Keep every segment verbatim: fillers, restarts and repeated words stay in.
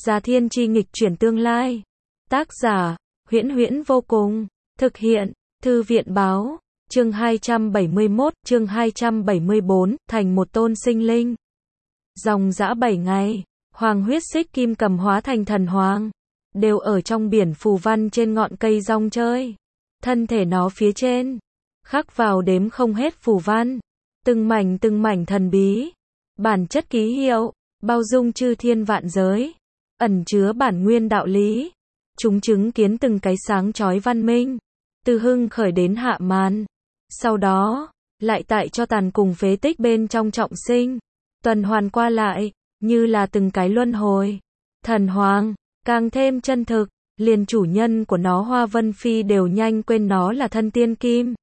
Già Thiên Chi nghịch chuyển tương lai. Tác giả, Huyễn Huyễn vô cùng. Thực hiện, Thư viện báo. Chương hai trăm bảy mươi mốt, chương hai trăm bảy mươi bốn, thành một tôn sinh linh. Dòng dã bảy ngày, Hoàng huyết xích kim cầm hóa thành thần hoàng, đều ở trong biển phù văn trên ngọn cây rong chơi. Thân thể nó phía trên, khắc vào đếm không hết phù văn, từng mảnh từng mảnh thần bí, bản chất ký hiệu, bao dung chư thiên vạn giới, ẩn chứa bản nguyên đạo lý. Chúng chứng kiến từng cái sáng chói văn minh, từ hưng khởi đến hạ màn. Sau đó, lại tại cho tàn cùng phế tích bên trong trọng sinh, tuần hoàn qua lại, như là từng cái luân hồi. Thần hoàng, càng thêm chân thực, liền chủ nhân của nó Hoa Vân Phi đều nhanh quên nó là thân tiên kim.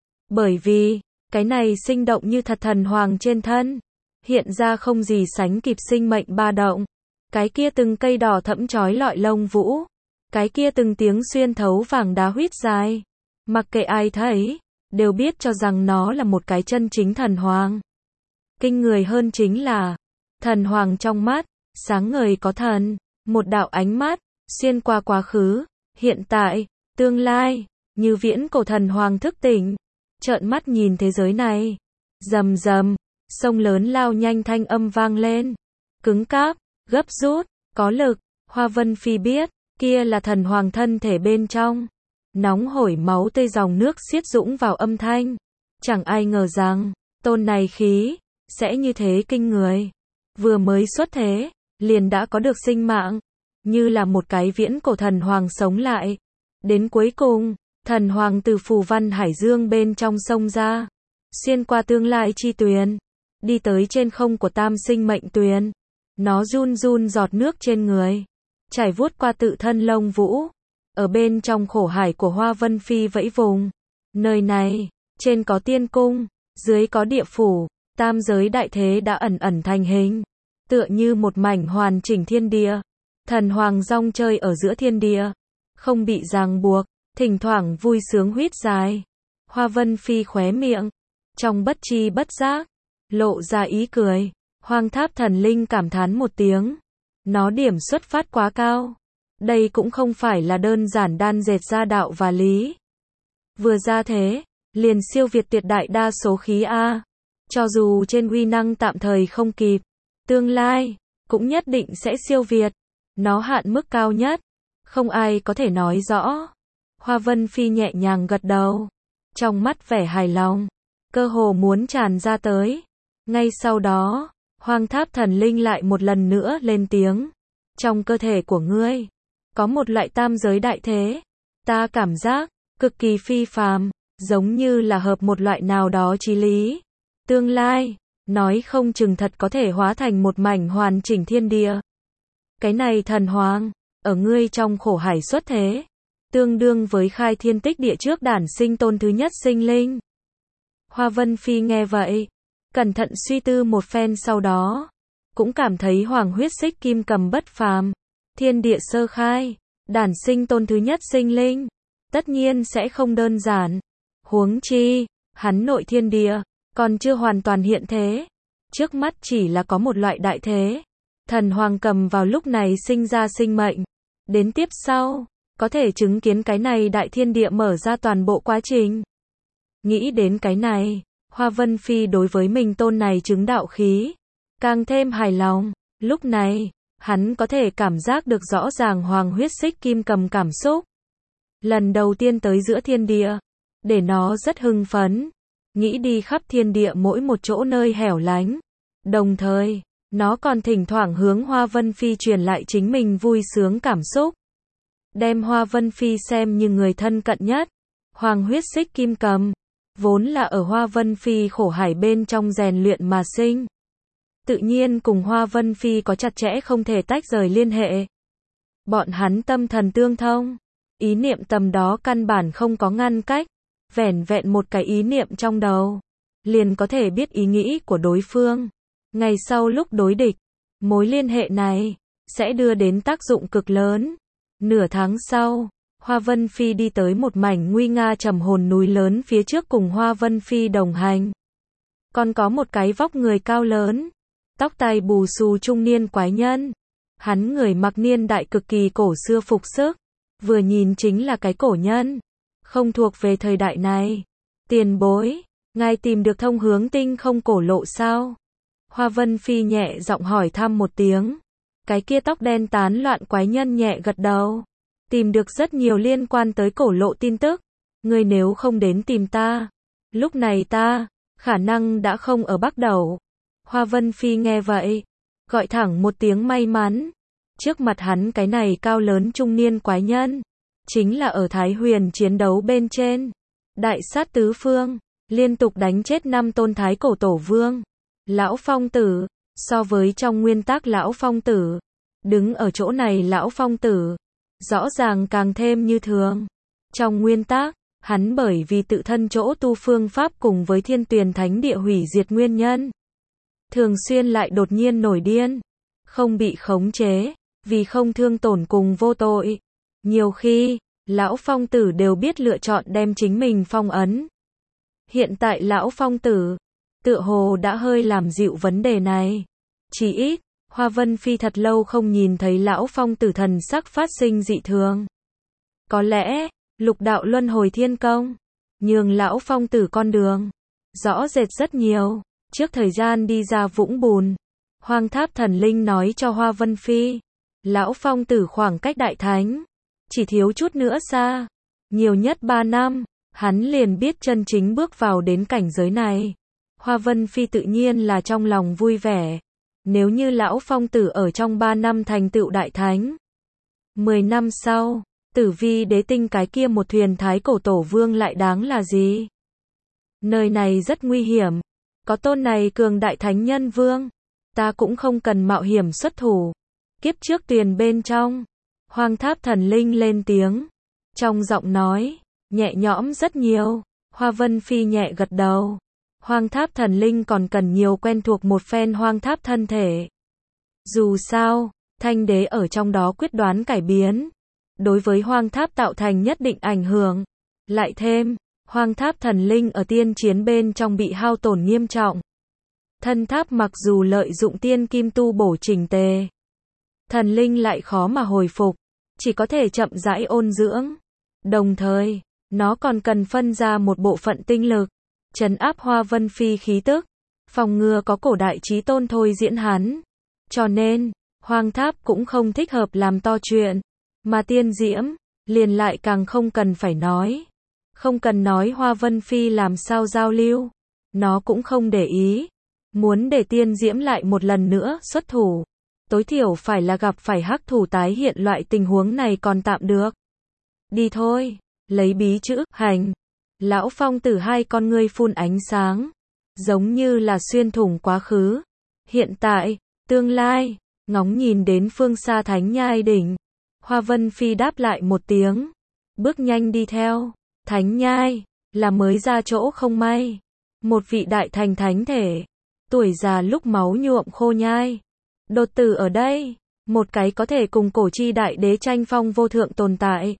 Bởi vì, cái này sinh động như thật thần hoàng trên thân, hiện ra không gì sánh kịp sinh mệnh ba động. Cái kia từng cây đỏ thẫm chói lọi lông vũ, cái kia từng tiếng xuyên thấu vàng đá huýt dài, mặc kệ ai thấy, đều biết cho rằng nó là một cái chân chính thần hoàng. Kinh người hơn chính là, thần hoàng trong mắt, sáng ngời có thần, một đạo ánh mắt, xuyên qua quá khứ, hiện tại, tương lai, như viễn cổ thần hoàng thức tỉnh, trợn mắt nhìn thế giới này. Rầm rầm, sông lớn lao nhanh thanh âm vang lên, cứng cáp, gấp rút, có lực. Hoa Vân Phi biết, kia là thần hoàng thân thể bên trong, nóng hổi máu tươi dòng nước xiết dũng vào âm thanh. Chẳng ai ngờ rằng, tôn này khí, sẽ như thế kinh người. Vừa mới xuất thế, liền đã có được sinh mạng, như là một cái viễn cổ thần hoàng sống lại. Đến cuối cùng, thần hoàng từ phù văn hải dương bên trong sông ra, xuyên qua tương lai chi tuyền, đi tới trên không của tam sinh mệnh tuyền. Nó run run giọt nước trên người, chảy vuốt qua tự thân lông vũ, ở bên trong khổ hải của Hoa Vân Phi vẫy vùng. Nơi này, trên có tiên cung, dưới có địa phủ, tam giới đại thế đã ẩn ẩn thành hình, tựa như một mảnh hoàn chỉnh thiên địa. Thần hoàng rong chơi ở giữa thiên địa, không bị ràng buộc, thỉnh thoảng vui sướng huýt dài. Hoa Vân Phi khóe miệng, trong bất tri bất giác, lộ ra ý cười. Hoang Tháp Thần Linh cảm thán một tiếng, nó điểm xuất phát quá cao. Đây cũng không phải là đơn giản đan dệt ra đạo và lý. Vừa ra thế, liền siêu việt tuyệt đại đa số khí A. Cho dù trên uy năng tạm thời không kịp, tương lai, cũng nhất định sẽ siêu việt. Nó hạn mức cao nhất, không ai có thể nói rõ. Hoa Vân Phi nhẹ nhàng gật đầu, trong mắt vẻ hài lòng, cơ hồ muốn tràn ra tới. Ngay sau đó, Hoang Tháp Thần Linh lại một lần nữa lên tiếng. Trong cơ thể của ngươi, có một loại tam giới đại thế. Ta cảm giác, cực kỳ phi phàm, giống như là hợp một loại nào đó chí lý. Tương lai, nói không chừng thật có thể hóa thành một mảnh hoàn chỉnh thiên địa. Cái này thần hoàng, ở ngươi trong khổ hải xuất thế, tương đương với khai thiên tích địa trước đản sinh tôn thứ nhất sinh linh. Hoa Vân Phi nghe vậy, cẩn thận suy tư một phen sau đó, cũng cảm thấy hoàng huyết xích kim cầm bất phàm. Thiên địa sơ khai, đản sinh tôn thứ nhất sinh linh, tất nhiên sẽ không đơn giản. Huống chi, hắn nội thiên địa, còn chưa hoàn toàn hiện thế. Trước mắt chỉ là có một loại đại thế. Thần hoàng cầm vào lúc này sinh ra sinh mệnh. Đến tiếp sau, có thể chứng kiến cái này đại thiên địa mở ra toàn bộ quá trình. Nghĩ đến cái này, Hoa Vân Phi đối với mình tôn này chứng đạo khí, càng thêm hài lòng. Lúc này, hắn có thể cảm giác được rõ ràng hoàng huyết xích kim cầm cảm xúc. Lần đầu tiên tới giữa thiên địa, để nó rất hưng phấn, nghĩ đi khắp thiên địa mỗi một chỗ nơi hẻo lánh. Đồng thời, nó còn thỉnh thoảng hướng Hoa Vân Phi truyền lại chính mình vui sướng cảm xúc. Đem Hoa Vân Phi xem như người thân cận nhất. Hoàng huyết xích kim cầm, vốn là ở Hoa Vân Phi khổ hải bên trong rèn luyện mà sinh. Tự nhiên cùng Hoa Vân Phi có chặt chẽ không thể tách rời liên hệ. Bọn hắn tâm thần tương thông, ý niệm tầm đó căn bản không có ngăn cách, vẻn vẹn một cái ý niệm trong đầu, liền có thể biết ý nghĩ của đối phương. Ngày sau lúc đối địch, mối liên hệ này sẽ đưa đến tác dụng cực lớn. Nửa tháng sau, Hoa Vân Phi đi tới một mảnh nguy nga trầm hồn núi lớn phía trước, cùng Hoa Vân Phi đồng hành. Còn có một cái vóc người cao lớn, tóc tai bù xù trung niên quái nhân. Hắn người mặc niên đại cực kỳ cổ xưa phục sức, vừa nhìn chính là cái cổ nhân, không thuộc về thời đại này. Tiền bối, ngài tìm được thông hướng tinh không cổ lộ sao? Hoa Vân Phi nhẹ giọng hỏi thăm một tiếng. Cái kia tóc đen tán loạn quái nhân nhẹ gật đầu. Tìm được rất nhiều liên quan tới cổ lộ tin tức. Ngươi nếu không đến tìm ta, lúc này ta, khả năng đã không ở Bắc Đẩu. Hoa Vân Phi nghe vậy, gọi thẳng một tiếng may mắn. Trước mặt hắn cái này cao lớn trung niên quái nhân, chính là ở Thái Huyền chiến đấu bên trên. Đại sát tứ phương, liên tục đánh chết năm tôn thái cổ tổ vương. Lão Phong Tử, so với trong nguyên tắc Lão Phong Tử, đứng ở chỗ này Lão Phong Tử, rõ ràng càng thêm như thường. Trong nguyên tắc, hắn bởi vì tự thân chỗ tu phương pháp cùng với Thiên Tuyền Thánh Địa hủy diệt nguyên nhân, thường xuyên lại đột nhiên nổi điên, không bị khống chế, vì không thương tổn cùng vô tội. Nhiều khi, Lão Phong Tử đều biết lựa chọn đem chính mình phong ấn. Hiện tại Lão Phong Tử, tựa hồ đã hơi làm dịu vấn đề này. Chỉ ít, Hoa Vân Phi thật lâu không nhìn thấy Lão Phong Tử thần sắc phát sinh dị thường. Có lẽ, lục đạo luân hồi thiên công, nhường Lão Phong Tử con đường, rõ rệt rất nhiều. Trước thời gian đi ra vũng bùn, Hoang Tháp Thần Linh nói cho Hoa Vân Phi, Lão Phong Tử khoảng cách Đại Thánh, chỉ thiếu chút nữa xa, nhiều nhất ba năm, hắn liền biết chân chính bước vào đến cảnh giới này. Hoa Vân Phi tự nhiên là trong lòng vui vẻ. Nếu như Lão Phong Tử ở trong ba năm thành tựu Đại Thánh, mười năm sau, Tử Vi Đế Tinh cái kia một thuyền thái cổ tổ vương lại đáng là gì? Nơi này rất nguy hiểm, có tôn này cường đại thánh nhân vương, ta cũng không cần mạo hiểm xuất thủ. Kiếp trước tuyền bên trong, Hoang Tháp Thần Linh lên tiếng, trong giọng nói nhẹ nhõm rất nhiều. Hoa Vân Phi nhẹ gật đầu. Hoang Tháp Thần Linh còn cần nhiều quen thuộc một phen hoang tháp thân thể. Dù sao, Thanh Đế ở trong đó quyết đoán cải biến, đối với hoang tháp tạo thành nhất định ảnh hưởng. Lại thêm, Hoang Tháp Thần Linh ở tiên chiến bên trong bị hao tổn nghiêm trọng. Thân tháp mặc dù lợi dụng tiên kim tu bổ chỉnh tề, thần linh lại khó mà hồi phục, chỉ có thể chậm rãi ôn dưỡng. Đồng thời, nó còn cần phân ra một bộ phận tinh lực, trấn áp Hoa Vân Phi khí tức, phòng ngừa có cổ đại chí tôn thôi diễn hắn. Cho nên, hoang tháp cũng không thích hợp làm to chuyện, mà tiên diễm, liền lại càng không cần phải nói. Không cần nói Hoa Vân Phi làm sao giao lưu, nó cũng không để ý. Muốn để tiên diễm lại một lần nữa xuất thủ, tối thiểu phải là gặp phải hắc thủ tái hiện loại tình huống này còn tạm được. Đi thôi, lấy bí chữ, hành. Lão Phong Tử hai con ngươi phun ánh sáng, giống như là xuyên thủng quá khứ, hiện tại, tương lai, ngóng nhìn đến phương xa Thánh Nhai đỉnh. Hoa Vân Phi đáp lại một tiếng, bước nhanh đi theo. Thánh Nhai, là mới ra chỗ không may. Một vị đại thành thánh thể, tuổi già lúc máu nhuộm khô nhai. Đột tử ở đây, một cái có thể cùng cổ chi đại đế tranh phong vô thượng tồn tại,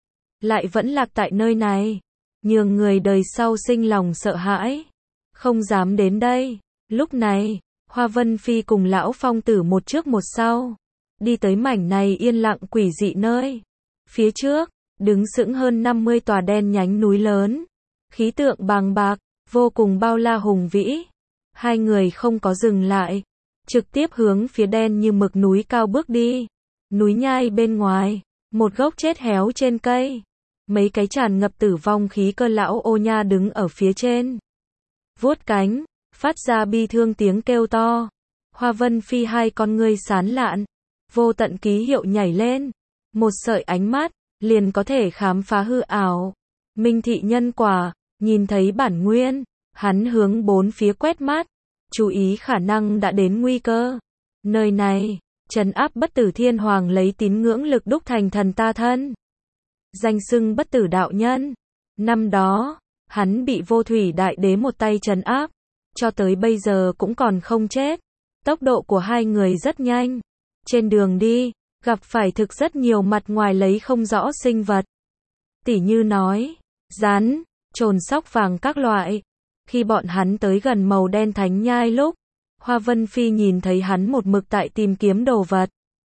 lại vẫn lạc tại nơi này, nhường người đời sau sinh lòng sợ hãi, không dám đến đây. Lúc này, Hoa Vân Phi cùng Lão Phong Tử một trước một sau, đi tới mảnh này yên lặng quỷ dị nơi. Phía trước, đứng sững hơn năm mươi tòa đen nhánh núi lớn, khí tượng bàng bạc, vô cùng bao la hùng vĩ. Hai người không có dừng lại, trực tiếp hướng phía đen như mực núi cao bước đi. Núi nhai bên ngoài, một gốc chết héo trên cây, mấy cái tràn ngập tử vong khí cơ lão ô nha đứng ở phía trên, vuốt cánh, phát ra bi thương tiếng kêu to. Hoa Vân Phi hai con ngươi sán lạn, vô tận ký hiệu nhảy lên, một sợi ánh mắt liền có thể khám phá hư ảo. Minh thị nhân quả, nhìn thấy bản nguyên, hắn hướng bốn phía quét mắt, chú ý khả năng đã đến nguy cơ. Nơi này, trấn áp bất tử thiên hoàng lấy tín ngưỡng lực đúc thành thần ta thân, danh xưng bất tử đạo nhân. Năm đó, hắn bị vô thủy đại đế một tay trấn áp, cho tới bây giờ cũng còn không chết. Tốc độ của hai người rất nhanh. Trên đường đi, gặp phải thực rất nhiều mặt ngoài lấy không rõ sinh vật. Tỉ như nói, rắn, trồn sóc vàng các loại. Khi bọn hắn tới gần màu đen thánh nhai lúc, Hoa Vân Phi nhìn thấy hắn một mực tại tìm kiếm đồ vật.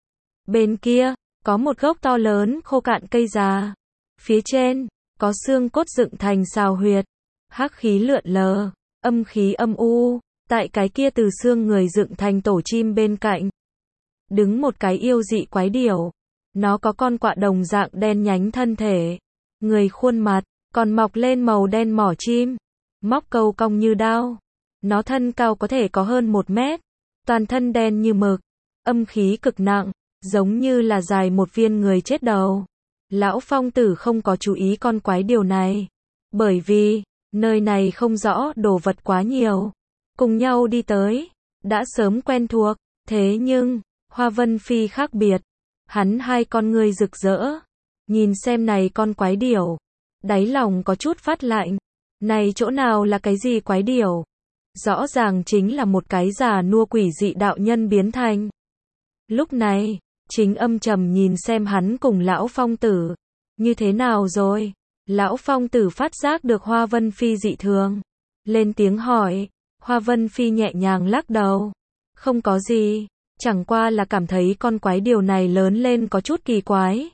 Bên kia, có một gốc to lớn khô cạn cây già. Phía trên, có xương cốt dựng thành xào huyệt. Hắc khí lượn lờ, âm khí âm u. Tại cái kia từ xương người dựng thành tổ chim bên cạnh, đứng một cái yêu dị quái điểu. Nó có con quạ đồng dạng đen nhánh thân thể, người khuôn mặt, còn mọc lên màu đen mỏ chim, móc câu cong như đao. Nó thân cao có thể có hơn một mét, toàn thân đen như mực, âm khí cực nặng, giống như là dài một viên người chết đầu. Lão Phong Tử không có chú ý con quái điều này, bởi vì, nơi này không rõ đồ vật quá nhiều. Cùng nhau đi tới, đã sớm quen thuộc, thế nhưng, Hoa Vân Phi khác biệt. Hắn hai con ngươi rực rỡ, nhìn xem này con quái điểu, đáy lòng có chút phát lạnh. Này chỗ nào là cái gì quái điểu? Rõ ràng chính là một cái già nua quỷ dị đạo nhân biến thành. Lúc này, chính âm trầm nhìn xem hắn cùng Lão Phong Tử. Như thế nào rồi? Lão Phong Tử phát giác được Hoa Vân Phi dị thường, lên tiếng hỏi. Hoa Vân Phi nhẹ nhàng lắc đầu. Không có gì, chẳng qua là cảm thấy con quái điều này lớn lên có chút kỳ quái.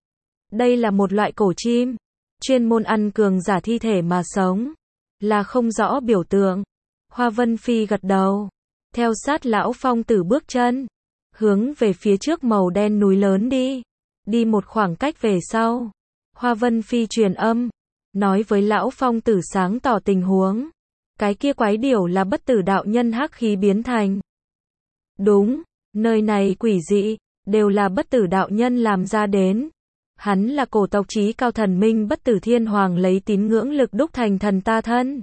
Đây là một loại cổ chim, chuyên môn ăn cường giả thi thể mà sống, là không rõ biểu tượng. Hoa Vân Phi gật đầu, theo sát Lão Phong Tử bước chân, hướng về phía trước màu đen núi lớn đi. Đi một khoảng cách về sau, Hoa Vân Phi truyền âm, nói với Lão Phong Tử sáng tỏ tình huống. Cái kia quái điểu là bất tử đạo nhân hắc khí biến thành. Đúng, nơi này quỷ dị, đều là bất tử đạo nhân làm ra đến. Hắn là cổ tộc chí cao thần minh bất tử thiên hoàng lấy tín ngưỡng lực đúc thành thần ta thân.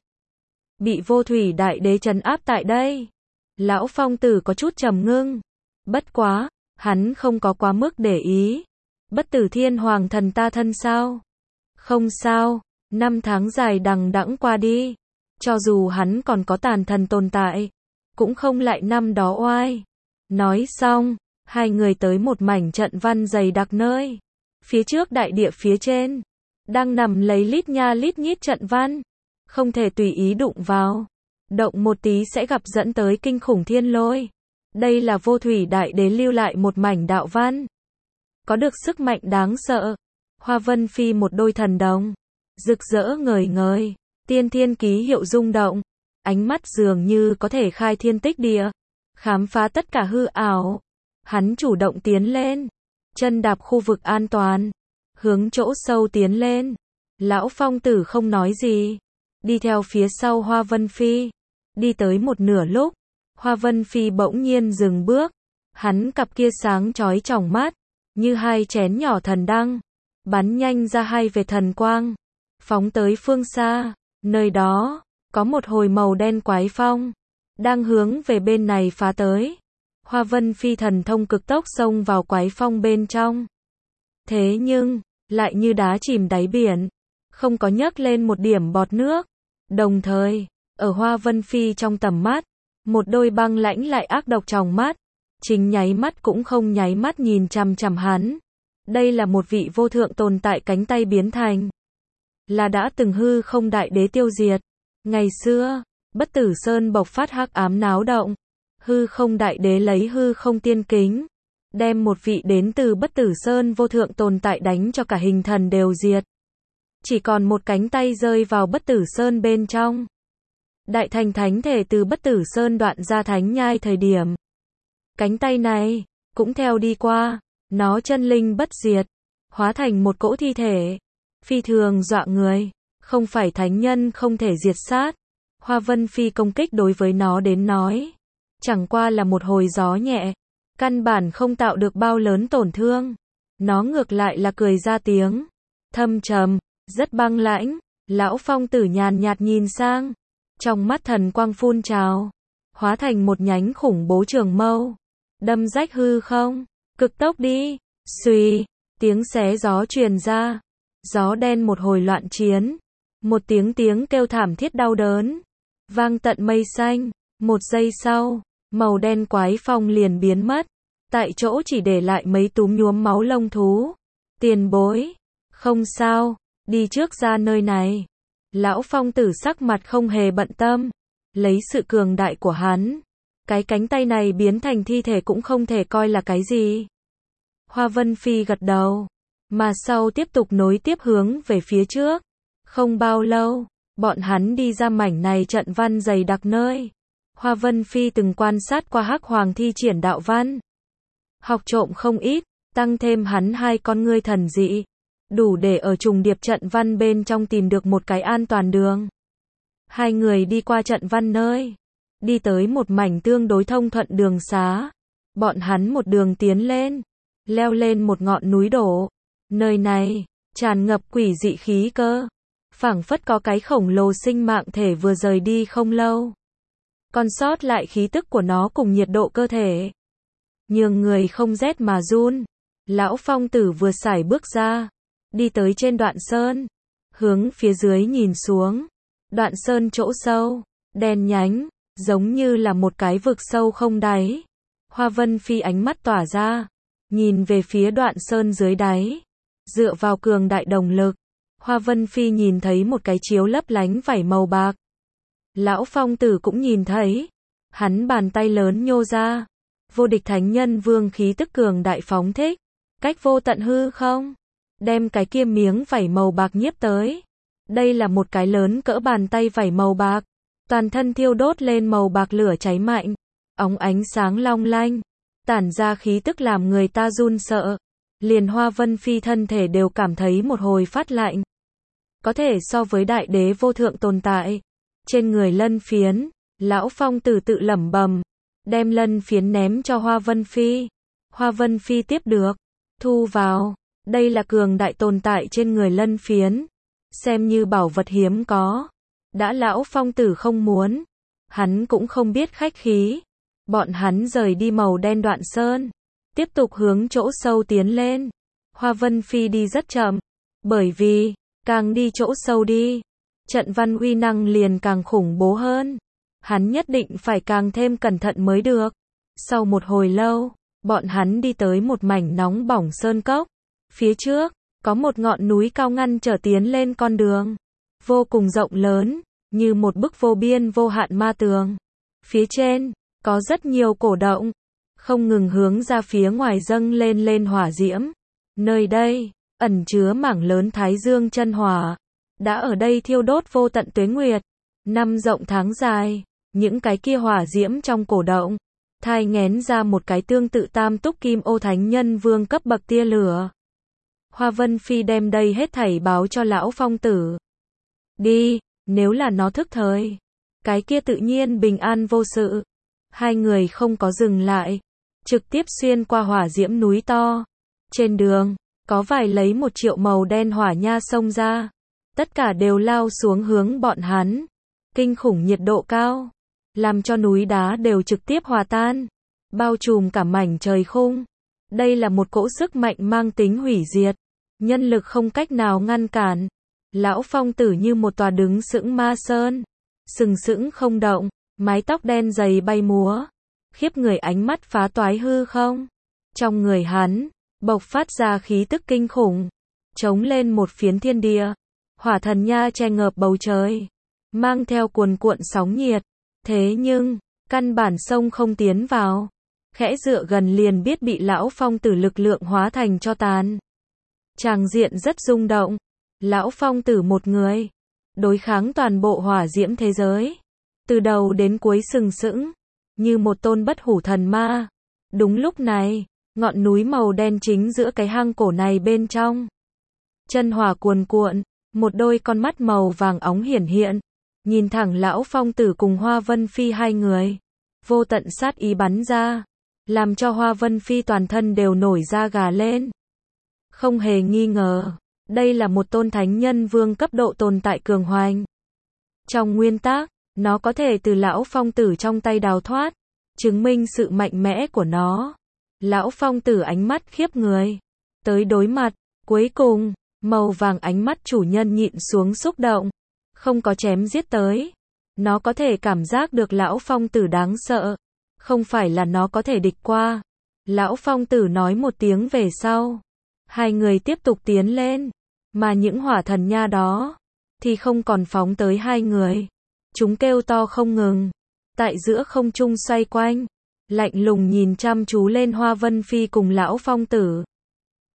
Bị vô thủy đại đế trấn áp tại đây. Lão Phong Tử có chút trầm ngưng. Bất quá, hắn không có quá mức để ý. Bất tử thiên hoàng thần ta thân sao? Không sao, năm tháng dài đằng đẵng qua đi. Cho dù hắn còn có tàn thần tồn tại, cũng không lại năm đó oai. Nói xong, hai người tới một mảnh trận văn dày đặc nơi. Phía trước đại địa phía trên, đang nằm lấy lít nha lít nhít trận văn. Không thể tùy ý đụng vào. Động một tí sẽ gặp dẫn tới kinh khủng thiên lôi. Đây là vô thủy đại đế lưu lại một mảnh đạo văn. Có được sức mạnh đáng sợ. Hoa Vân Phi một đôi thần đồng, rực rỡ ngời ngời. Tiên thiên ký hiệu rung động, ánh mắt dường như có thể khai thiên tích địa, khám phá tất cả hư ảo. Hắn chủ động tiến lên, chân đạp khu vực an toàn, hướng chỗ sâu tiến lên. Lão Phong Tử không nói gì, đi theo phía sau Hoa Vân Phi. Đi tới một nửa lúc, Hoa Vân Phi bỗng nhiên dừng bước. Hắn cặp kia sáng chói tròng mắt, như hai chén nhỏ thần đăng, bắn nhanh ra hai vệt thần quang, phóng tới phương xa. Nơi đó, có một hồi màu đen quái phong, đang hướng về bên này phá tới. Hoa Vân Phi thần thông cực tốc xông vào quái phong bên trong. Thế nhưng, lại như đá chìm đáy biển, không có nhấc lên một điểm bọt nước. Đồng thời, ở Hoa Vân Phi trong tầm mắt, một đôi băng lãnh lại ác độc tròng mắt, chính nháy mắt cũng không nháy mắt nhìn chằm chằm hắn. Đây là một vị vô thượng tồn tại cánh tay biến thành. Là đã từng hư không đại đế tiêu diệt. Ngày xưa, Bất Tử Sơn bộc phát hắc ám náo động. Hư không đại đế lấy hư không tiên kính, đem một vị đến từ Bất Tử Sơn vô thượng tồn tại đánh cho cả hình thần đều diệt. Chỉ còn một cánh tay rơi vào Bất Tử Sơn bên trong. Đại thành thánh thể từ Bất Tử Sơn đoạn ra thánh nhai thời điểm. Cánh tay này, cũng theo đi qua, nó chân linh bất diệt, hóa thành một cỗ thi thể. Phi thường dọa người, không phải thánh nhân không thể diệt sát. Hoa Vân Phi công kích đối với nó đến nói, chẳng qua là một hồi gió nhẹ, căn bản không tạo được bao lớn tổn thương. Nó ngược lại là cười ra tiếng, thâm trầm, rất băng lãnh. Lão Phong Tử nhàn nhạt nhìn sang, trong mắt thần quang phun trào, hóa thành một nhánh khủng bố trường mâu, đâm rách hư không, cực tốc đi. Xuy, tiếng xé gió truyền ra. Gió đen một hồi loạn chiến, một tiếng tiếng kêu thảm thiết đau đớn, vang tận mây xanh. Một giây sau, màu đen quái phong liền biến mất, tại chỗ chỉ để lại mấy túm nhuốm máu lông thú. Tiền bối, không sao, đi trước ra nơi này. Lão Phong Tử sắc mặt không hề bận tâm, lấy sự cường đại của hắn, cái cánh tay này biến thành thi thể cũng không thể coi là cái gì. Hoa Vân Phi gật đầu, mà sau tiếp tục nối tiếp hướng về phía trước. Không bao lâu, bọn hắn đi ra mảnh này trận văn dày đặc nơi. Hoa Vân Phi từng quan sát qua Hắc Hoàng thi triển đạo văn. Học trộm không ít, tăng thêm hắn hai con ngươi thần dị. Đủ để ở trùng điệp trận văn bên trong tìm được một cái an toàn đường. Hai người đi qua trận văn nơi. Đi tới một mảnh tương đối thông thuận đường xá. Bọn hắn một đường tiến lên. Leo lên một ngọn núi đổ. Nơi này, tràn ngập quỷ dị khí cơ. Phảng phất có cái khổng lồ sinh mạng thể vừa rời đi không lâu. Còn sót lại khí tức của nó cùng nhiệt độ cơ thể. Nhường người không rét mà run. Lão Phong Tử vừa sải bước ra. Đi tới trên đoạn sơn. Hướng phía dưới nhìn xuống. Đoạn sơn chỗ sâu. Đen nhánh. Giống như là một cái vực sâu không đáy. Hoa Vân Phi ánh mắt tỏa ra. Nhìn về phía đoạn sơn dưới đáy. Dựa vào cường đại đồng lực. Hoa Vân Phi nhìn thấy một cái chiếu lấp lánh vảy màu bạc. Lão Phong Tử cũng nhìn thấy. Hắn bàn tay lớn nhô ra. Vô địch thánh nhân vương khí tức cường đại phóng thích. Cách vô tận hư không. Đem cái kia miếng vảy màu bạc nhiếp tới. Đây là một cái lớn cỡ bàn tay vảy màu bạc. Toàn thân thiêu đốt lên màu bạc lửa cháy mạnh. Óng ánh sáng long lanh. Tản ra khí tức làm người ta run sợ. Liền Hoa Vân Phi thân thể đều cảm thấy một hồi phát lạnh. Có thể so với đại đế vô thượng tồn tại. Trên người lân phiến, Lão Phong Tử tự lẩm bẩm, đem lân phiến ném cho Hoa Vân Phi. Hoa Vân Phi tiếp được, thu vào. Đây là cường đại tồn tại trên người lân phiến. Xem như bảo vật hiếm có. Đã Lão Phong Tử không muốn. Hắn cũng không biết khách khí. Bọn hắn rời đi màu đen đoạn sơn. Tiếp tục hướng chỗ sâu tiến lên. Hoa Vân Phi đi rất chậm. Bởi vì, càng đi chỗ sâu đi, trận văn uy năng liền càng khủng bố hơn. Hắn nhất định phải càng thêm cẩn thận mới được. Sau một hồi lâu, bọn hắn đi tới một mảnh nóng bỏng sơn cốc. Phía trước, có một ngọn núi cao ngăn trở tiến lên con đường. Vô cùng rộng lớn, như một bức vô biên vô hạn ma tường. Phía trên, có rất nhiều cổ động. Không ngừng hướng ra phía ngoài dâng lên lên hỏa diễm. Nơi đây, ẩn chứa mảng lớn thái dương chân hỏa. Đã ở đây thiêu đốt vô tận tuế nguyệt. Năm rộng tháng dài, những cái kia hỏa diễm trong cổ động. Thai nghén ra một cái tương tự tam túc kim ô thánh nhân vương cấp bậc tia lửa. Hoa Vân Phi đem đây hết thảy báo cho Lão Phong Tử. Đi, nếu là nó thức thời. Cái kia tự nhiên bình an vô sự. Hai người không có dừng lại. Trực tiếp xuyên qua hỏa diễm núi to. Trên đường, có vài lấy một triệu màu đen hỏa nha xông ra. Tất cả đều lao xuống hướng bọn hắn. Kinh khủng nhiệt độ cao. Làm cho núi đá đều trực tiếp hòa tan. Bao trùm cả mảnh trời khung. Đây là một cỗ sức mạnh mang tính hủy diệt. Nhân lực không cách nào ngăn cản. Lão Phong Tử như một tòa đứng sững ma sơn. Sừng sững không động. Mái tóc đen dày bay múa. Khiếp người ánh mắt phá toái hư không. Trong người hắn, bộc phát ra khí tức kinh khủng. Trống lên một phiến thiên địa. Hỏa thần nha che ngợp bầu trời. Mang theo cuồn cuộn sóng nhiệt. Thế nhưng, căn bản sông không tiến vào. Khẽ dựa gần liền biết bị Lão Phong Tử lực lượng hóa thành cho tàn. Tràng diện rất rung động. Lão Phong Tử một người. Đối kháng toàn bộ hỏa diễm thế giới. Từ đầu đến cuối sừng sững. Như một tôn bất hủ thần ma. Đúng lúc này, ngọn núi màu đen chính giữa cái hang cổ này bên trong. Chân hỏa cuồn cuộn. Một đôi con mắt màu vàng óng hiển hiện. Nhìn thẳng Lão Phong Tử cùng Hoa Vân Phi hai người. Vô tận sát ý bắn ra. Làm cho Hoa Vân Phi toàn thân đều nổi da gà lên. Không hề nghi ngờ. Đây là một tôn thánh nhân vương cấp độ tồn tại cường hoành. Trong nguyên tắc, nó có thể từ Lão Phong Tử trong tay đào thoát. Chứng minh sự mạnh mẽ của nó. Lão Phong Tử ánh mắt khiếp người. Tới đối mặt. Cuối cùng, màu vàng ánh mắt chủ nhân nhịn xuống xúc động. Không có chém giết tới. Nó có thể cảm giác được Lão Phong Tử đáng sợ. Không phải là nó có thể địch qua. Lão Phong Tử nói một tiếng về sau. Hai người tiếp tục tiến lên. Mà những hỏa thần nha đó thì không còn phóng tới hai người. Chúng kêu to không ngừng. Tại giữa không trung xoay quanh. Lạnh lùng nhìn chăm chú lên Hoa Vân Phi cùng Lão Phong Tử.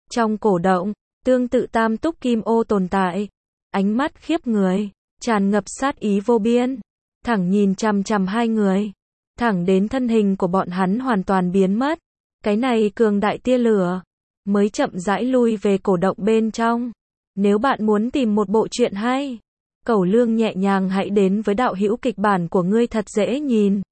Trong cổ động, tương tự tam túc kim ô tồn tại. Ánh mắt khiếp người, tràn ngập sát ý vô biên, thẳng nhìn chằm chằm hai người, thẳng đến thân hình của bọn hắn hoàn toàn biến mất. Cái này cường đại tia lửa, mới chậm rãi lui về cổ động bên trong. Nếu bạn muốn tìm một bộ truyện hay, Cẩu Lương nhẹ nhàng hãy đến với đạo hữu kịch bản của ngươi thật dễ nhìn.